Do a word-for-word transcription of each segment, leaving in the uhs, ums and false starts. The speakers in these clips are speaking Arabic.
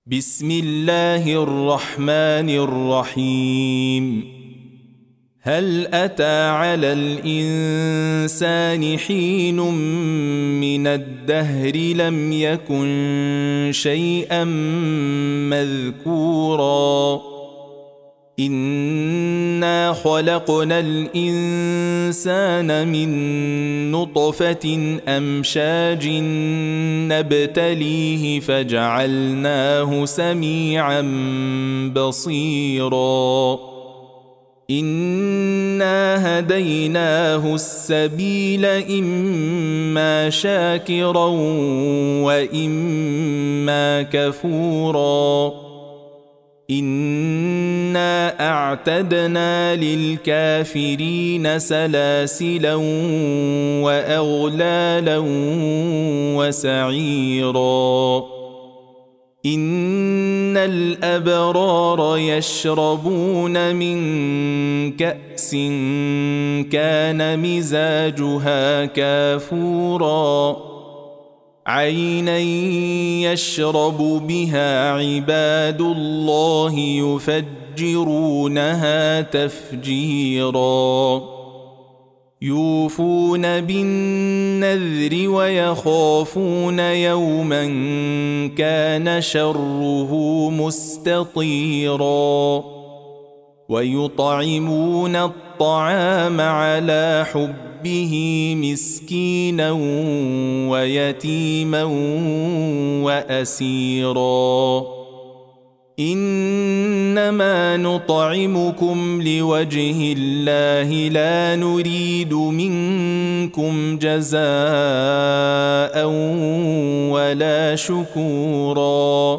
بسم الله الرحمن الرحيم. هل أتى على الإنسان حين من الدهر لم يكن شيئا مذكورا إنا خلقنا الإنسان من نطفة أمشاج نبتليه فجعلناه سميعا بصيرا إنا هديناه السبيل إما شاكرا وإما كفورا إنا أعتدنا للكافرين سلاسلا وأغلالا وسعيرا إن الأبرار يشربون من كأس كان مزاجها كافورا عينا يشرب بها عباد الله يفجرونها تفجيرا يوفون بالنذر ويخافون يوما كان شره مستطيرا ويطعمون الطعام على حبه مسكينا ويتيما وأسيرا إنما نطعمكم لوجه الله لا نريد منكم جزاء ولا شكورا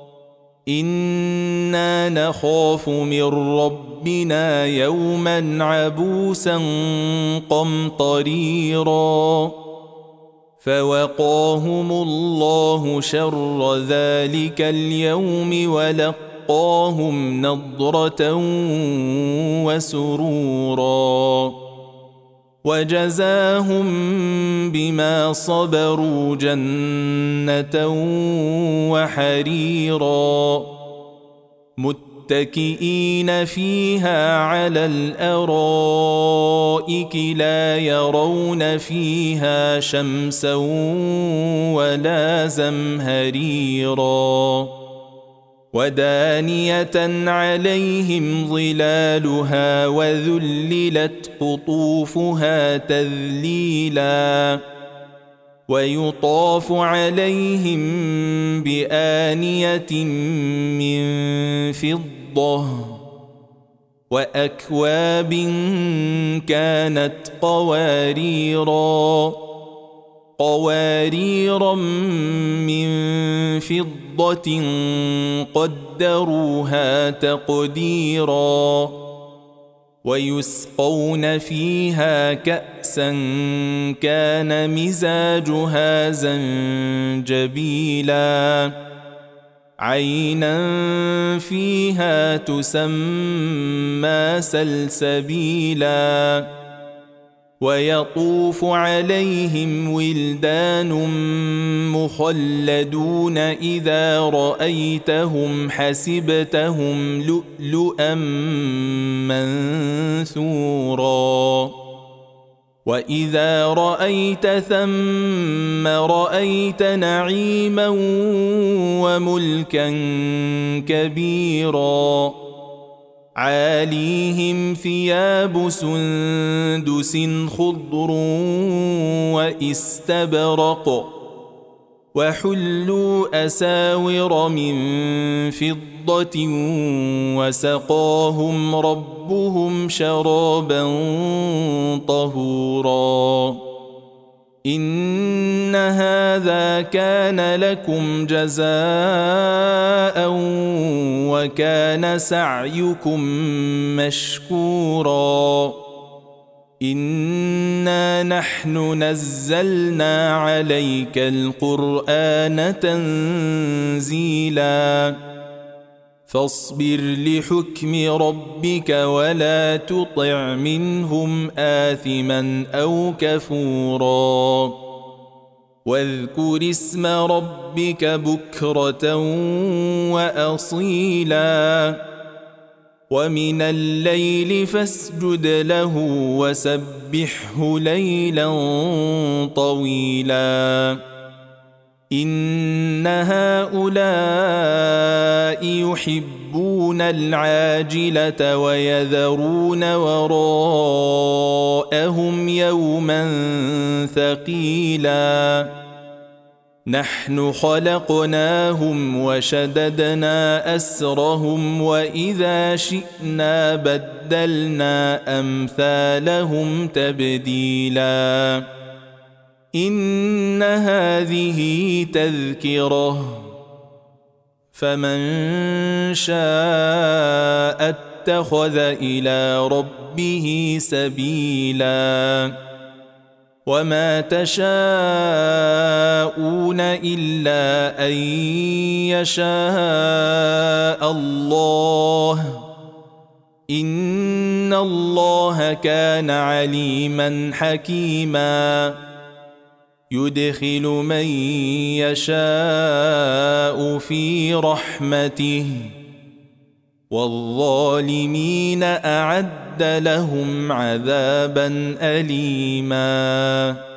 إنا نخاف من ربنا يوما عبوسا قمطريرا فوقاهم الله شر ذلك اليوم ولقاهم نضرة وسرورا وجزاهم بما صبروا جنة وحريرا متكئين فيها على الأرائك لا يرون فيها شمسا ولا زمهريرا ودانية عليهم ظلالها وذللت قطوفها تذليلا ويطاف عليهم بآنية من فضة وأكواب كانت قواريرا قواريرا من فضة قدروها تقديرا ويسقون فيها كأسا كان مزاجها زنجبيلا عينا فيها تسمى سلسبيلا ويطوف عليهم ولدان مخلدون إذا رأيتهم حسبتهم لؤلؤا منثورا وإذا رأيت ثم رأيت نعيما وملكا كبيرا عاليهم ثياب سندس خضر واستبرق وحلوا أساور من فضة وسقاهم ربهم شرابا طهورا إن هذا كان لكم جزاء وكان سعيكم مشكورا إنا نحن نزلنا عليك القرآن تنزيلا فاصبر لحكم ربك ولا تطع منهم آثما أو كفورا واذكر اسم ربك بكرة وأصيلا ومن الليل فاسجد له وسبحه ليلا طويلا إن هؤلاء يحبون العاجلة ويذرون وراءهم يوما ثقيلا نحن خلقناهم وشددنا أسرهم وإذا شئنا بدلنا أمثالهم تبديلا إن هذه تذكرة فمن شاء اتخذ إلى ربه سبيلا وما تشاءون إلا أن يشاء الله إن الله كان عليما حكيما يدخل من يشاء في رحمته والظالمين أعد لهم عذابا أليما